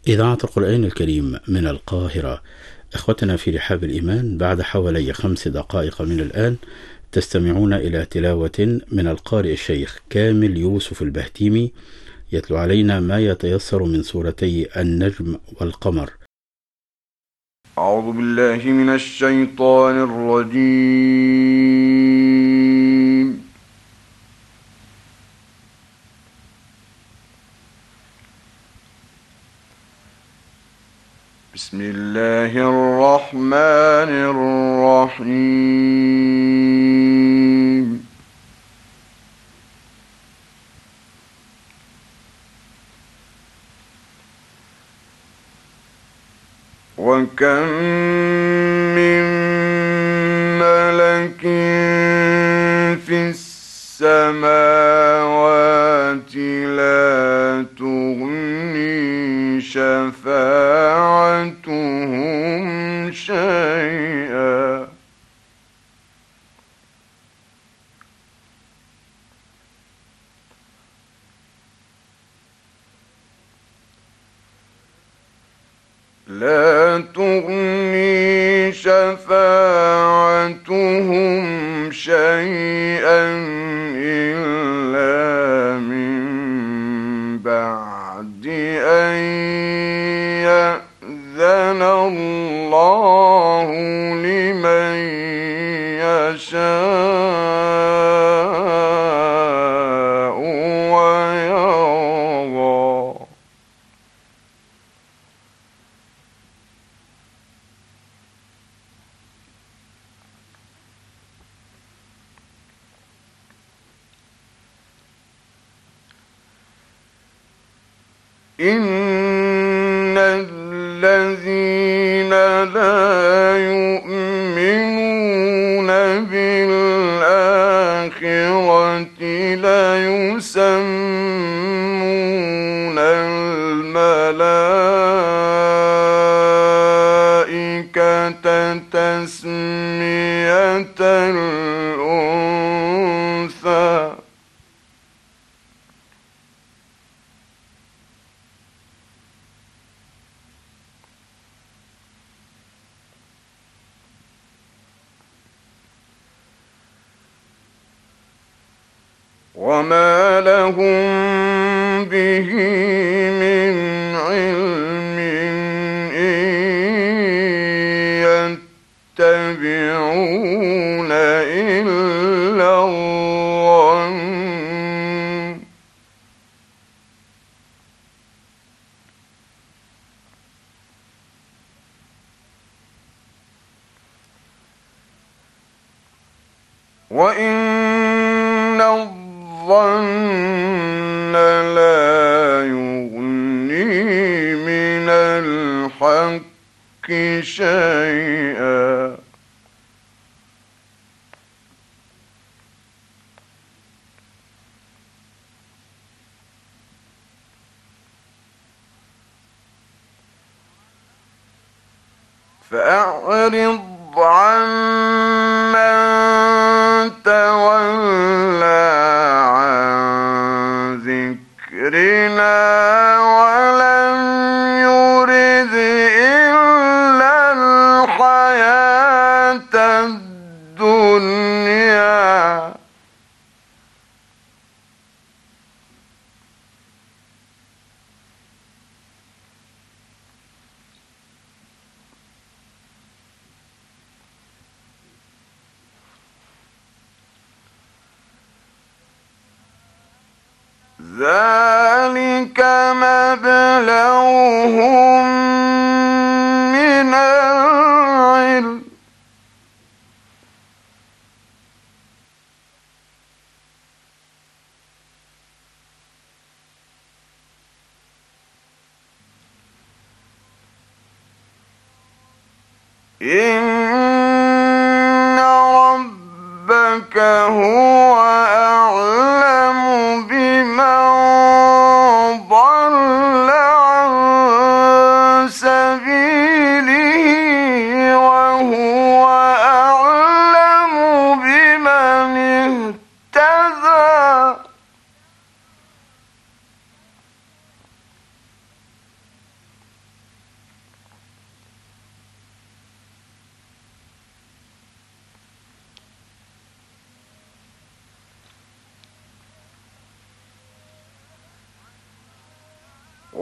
إذاعة القرآن الكريم من القاهرة. إخوتنا في رحاب الإيمان، بعد حوالي 5 دقائق من الآن تستمعون إلى تلاوة من القارئ الشيخ كامل يوسف البهتيمي، يتلو علينا ما يتيسر من سورتي النجم والقمر. أعوذ بالله من الشيطان الرجيم. بسم الله الرحمن الرحيم. وكم من ملك في السماوات لا تغني شفاعتهم شيئا إلا من بعد أن يأذن الله لمن يشاء ويرضى. إن الذين لا يؤمنون بالآخرة ليسمون الملائكة تسمية الأنثى. وما لهم به من علم إن يتبعون إلا الظن وإن الظن لا يغني من الحق شيئا. فأعرض عمن تولى عن ذكرنا ولم يرد إلا الحياة الدنيا. ذلك مبلغهم من العلم إن ربك هو أعلم بمن ضل عن سبيله وهو أعلم بمن اهتدى.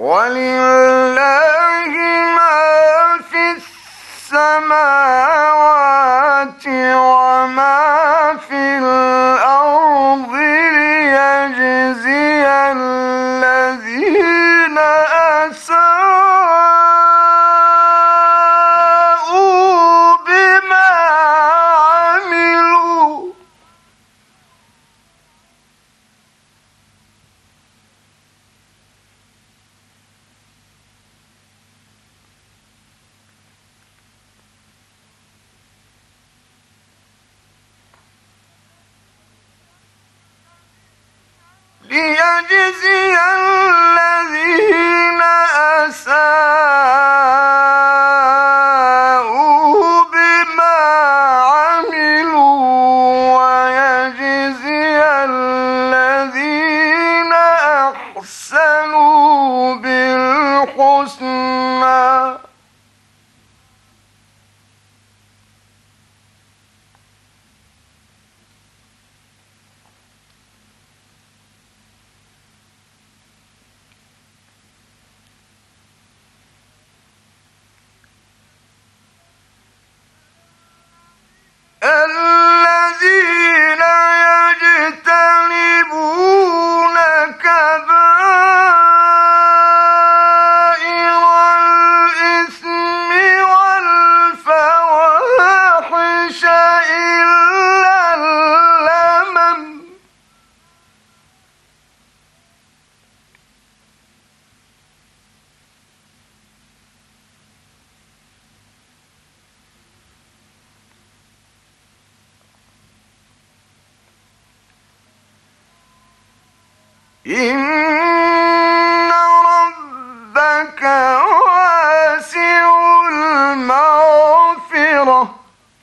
ولله ما في السماوات وما في الأرض ليجزي الذين أساءوا بما عملوا ليجزي الذين أساءوا بما عملوا ويجزي الذين أحسنوا بالحسنى الذين يجتنبون كبائر الإثم والفواحش إلا اللمم إن ربك واسع المغفرة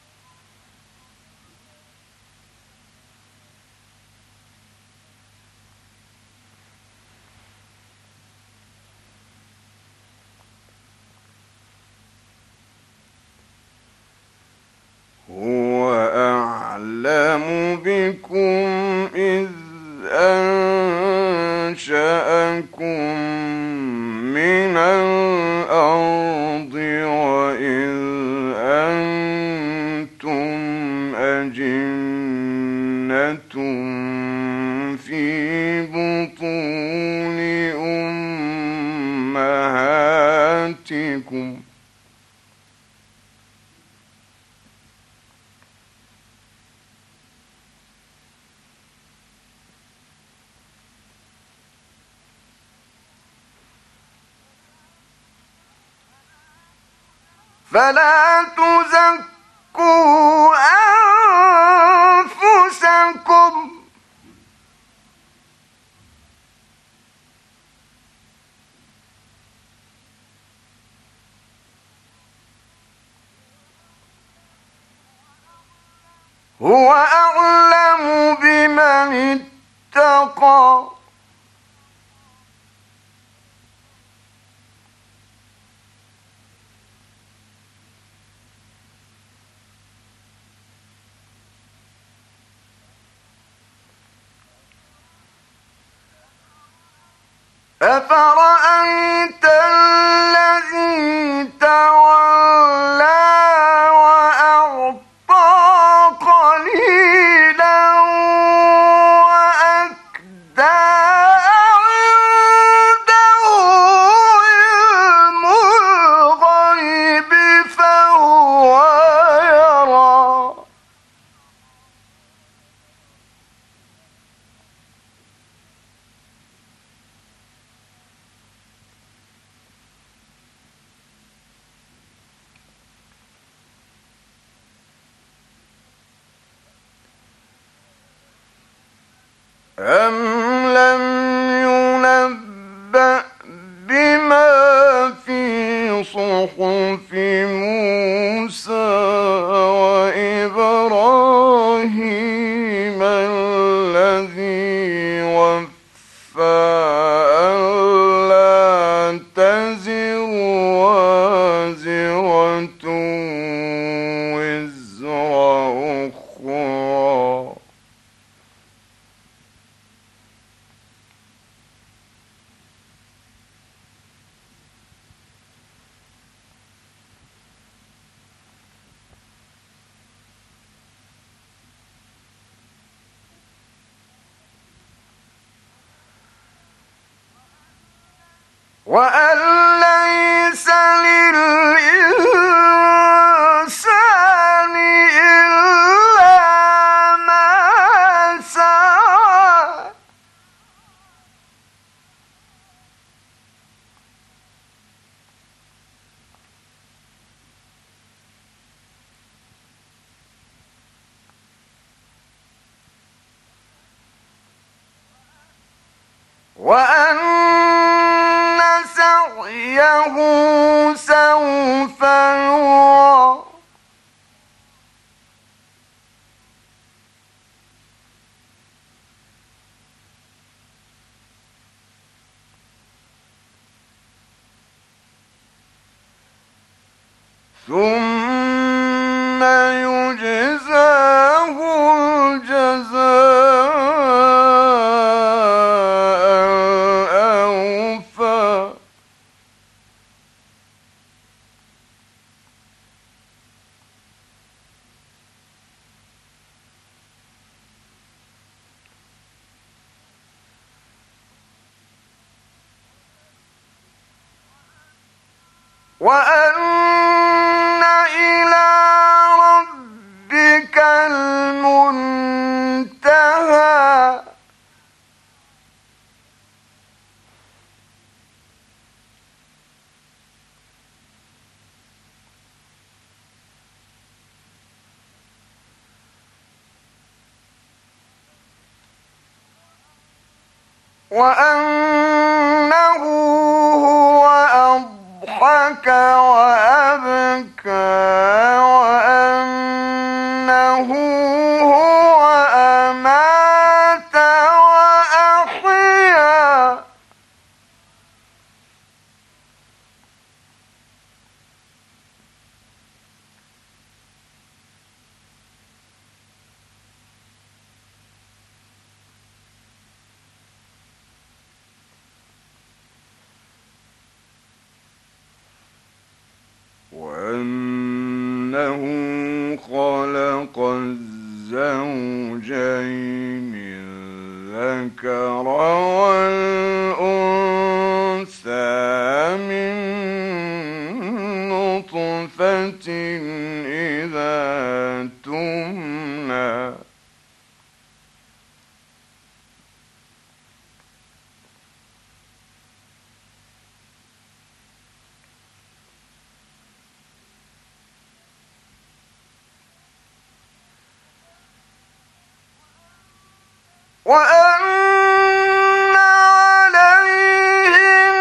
هو أعلم بكم إذ أنشأكم من الأرض وإذ أنتم أجنة في بطون أمهاتكم فلا تزكوا أنفسكم هو أعلم بمن اتقى أفرأيت الذي تولى وأعطى قليلا وأكدى عنده علم الغيب فهو يرى أم لم ينبأ بما في صحف موسى وإبراهيم الذي وفى ألا تزر وازرة وزر أخرى وأن ليس للإنسان إلا ما سعى وأن سعيه سوف يرى ثم يجزاه الجزاء الأوفى وأن إلى ربك المنتهى وأنه هو أضحك وأبكى وأنه هو أمات وأحيا وأنه خلق الزوجين الذكر والأنثى من نطفة إذا تمنى وأن عليه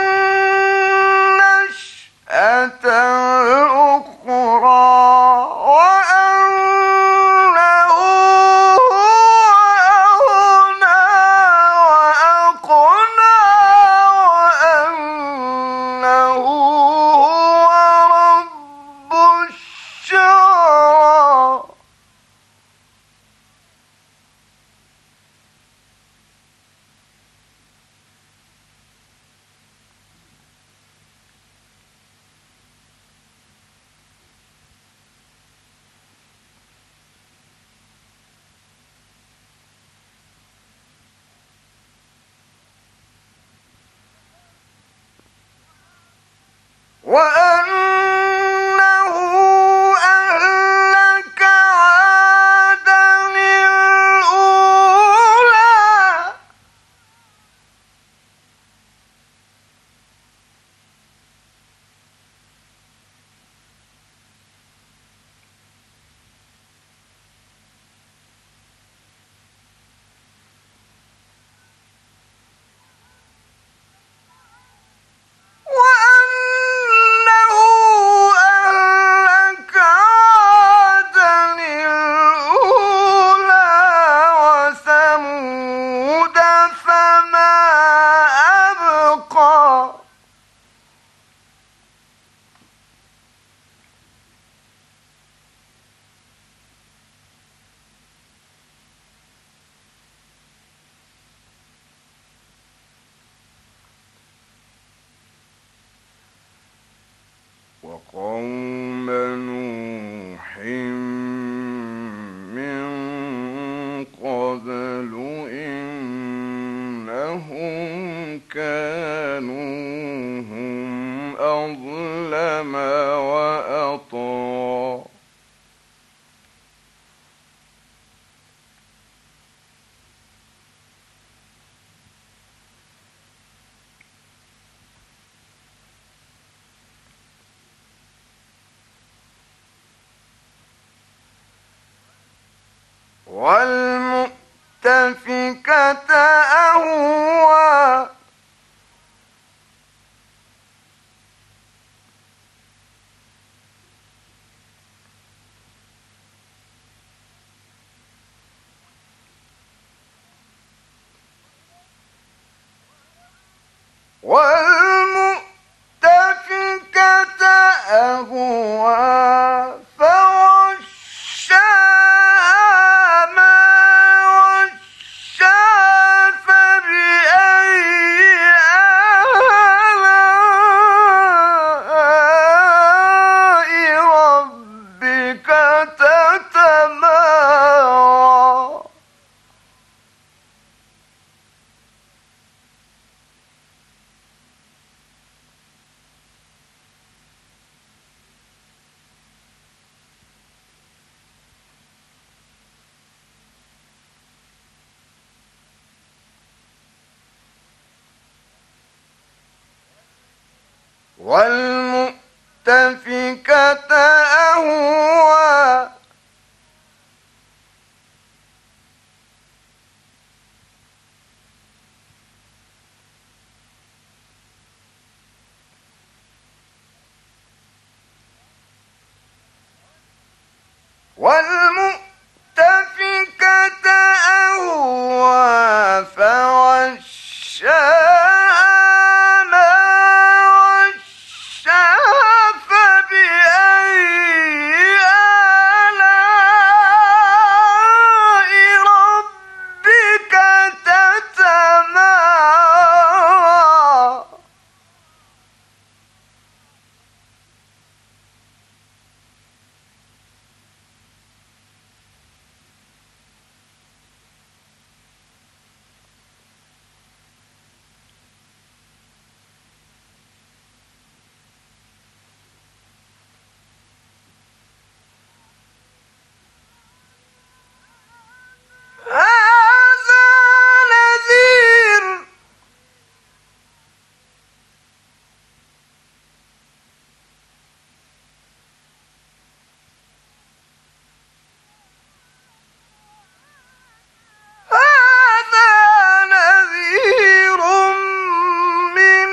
النشأة الأخرى وأنه هو أغنى وأقنى وأنه هو رب الشعرى وأنه أهلك عادا الأولى وأنه أهلك عادا الأولى وثمود فما أبقى وقوم نوح من قبل إنهم كانوا وسلم وأطاع والمؤتفكة أهوى والمؤتفكة أهوى فغشاها ما غشا فبأي آلاء ربك تتمارى والمؤتفكة أهوى والمؤتفكة أهوى فغشاها ما غشا فبأي آلاء ربك تتمارى هذا نذير هذا نذير من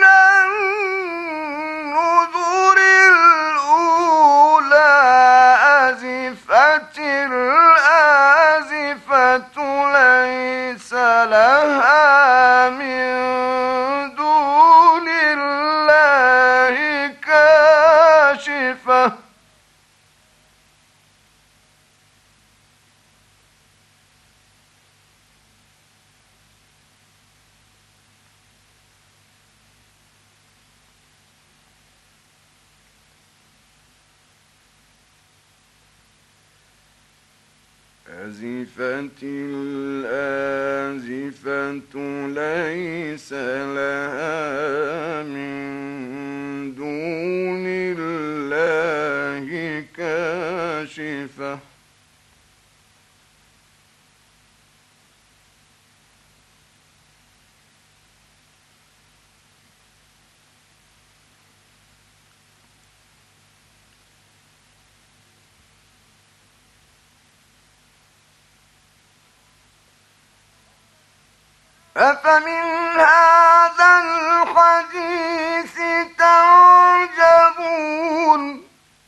النذر الأولى أزفت الآزفة ليس لها من دون الله كاشفة أزفت الآزفة ليس لها من دون الله كاشفة أفمن هذا الحديث تعجبون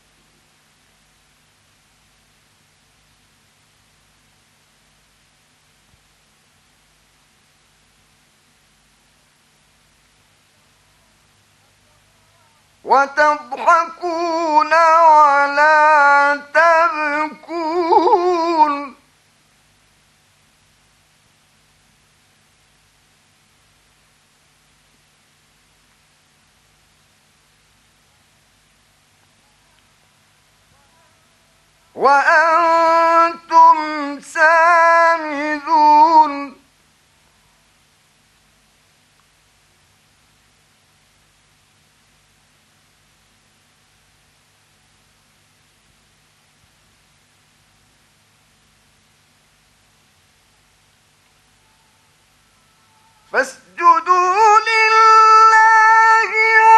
وتضحكون ولا تبكون وأنتم سامدون فاسجدوا لله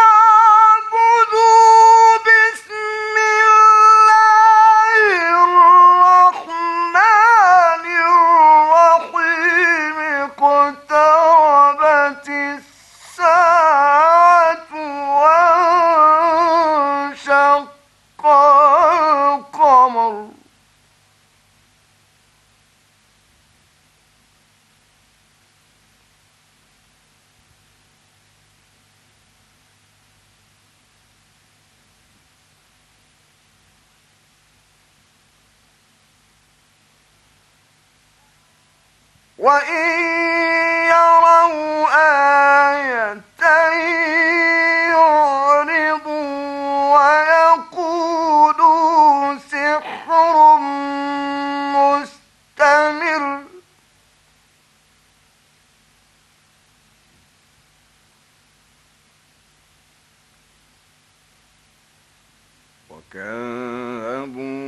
واعبدوا بسم الله الرحمن الرحيم اقتربت الساعة وانشق القمر وإن يروا آية يعرضوا ويقولوا سحر مستمر وكذبوا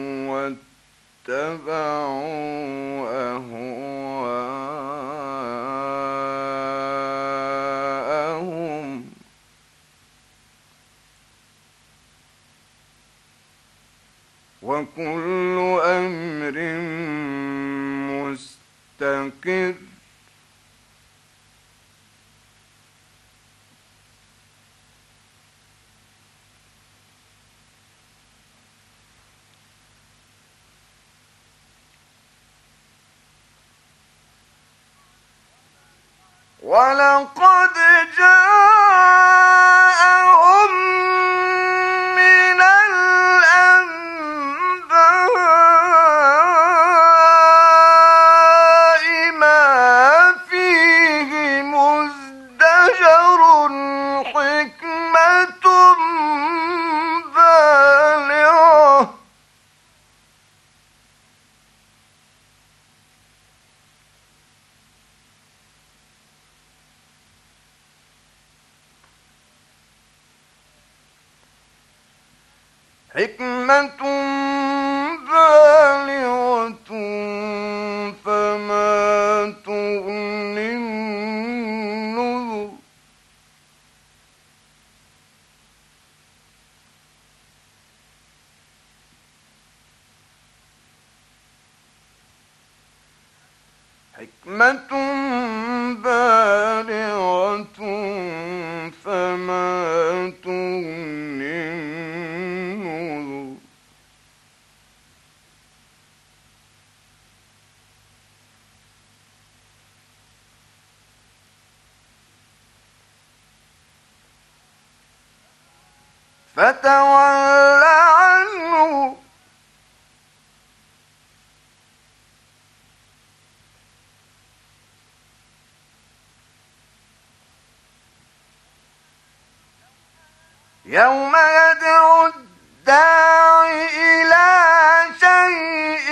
واتبعوا أهواءهم وكل أمر مستقر ولقد جاءهم من الأنباء ما فيه مزدجر حكمة بالغة حكمة بالغة فما تغني النذر حكمة بالغة فما تغني النذر فتول عنه يوم يدعو الداعي إلى شيء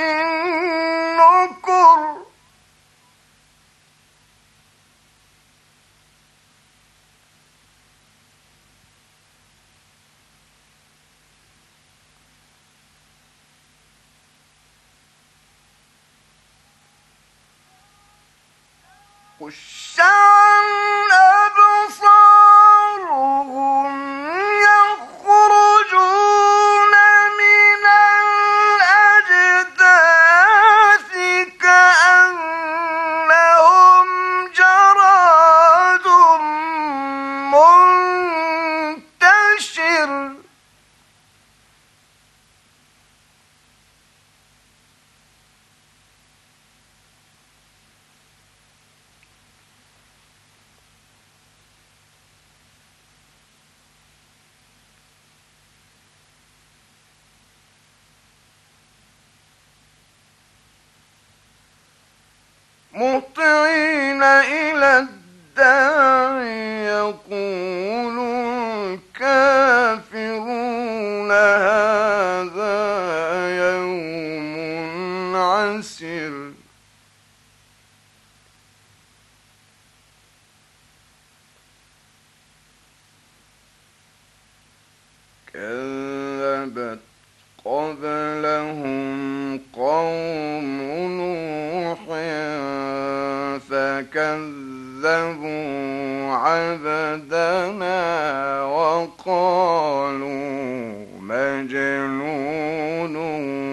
نكر خش عن أبصارهم يخرجون من الأجداث كأنهم جراد منتشر مهطعين إلى الداعي يقول الكافرون هذا يوم عسر كذبت قبلهم قوم نوح فكذبوا كذبوا عبدنا وقالوا مجنون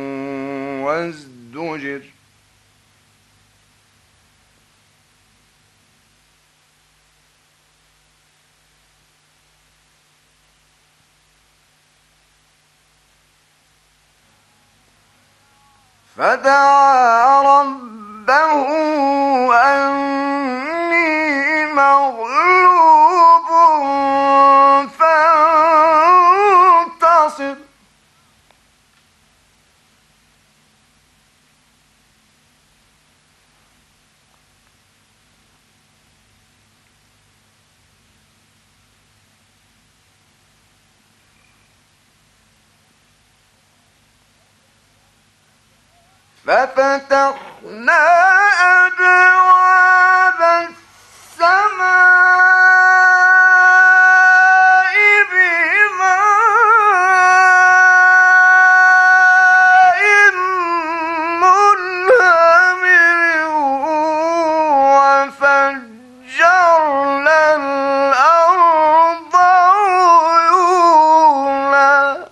وازدجر فدعا ربه أني مغلوب فانتصر ففتحنا أبواب السماء بماء منهمر وفجرنا الأرض عيونا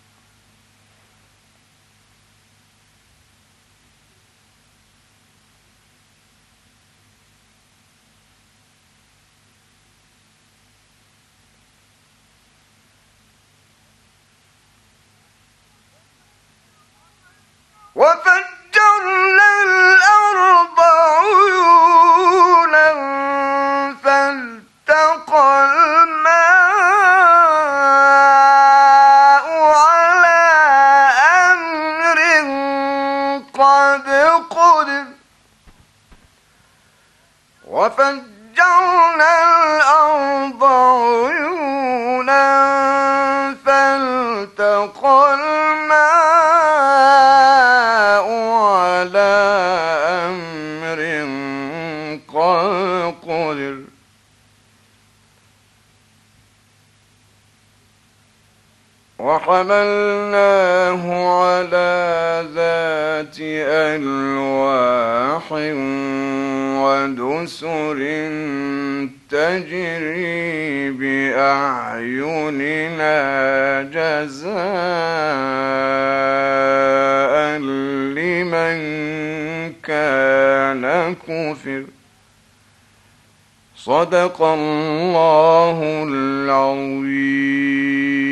وفجرنا الأرض عيونا فالتقى الماء على أمر قد قدر وفجرنا الأرض عيونا فالتقى الماء على أمر قد قدر وحملناه على ذات ألواح ودسر تجري بأعيننا جزاء لمن كان كفر صدق الله العظيم.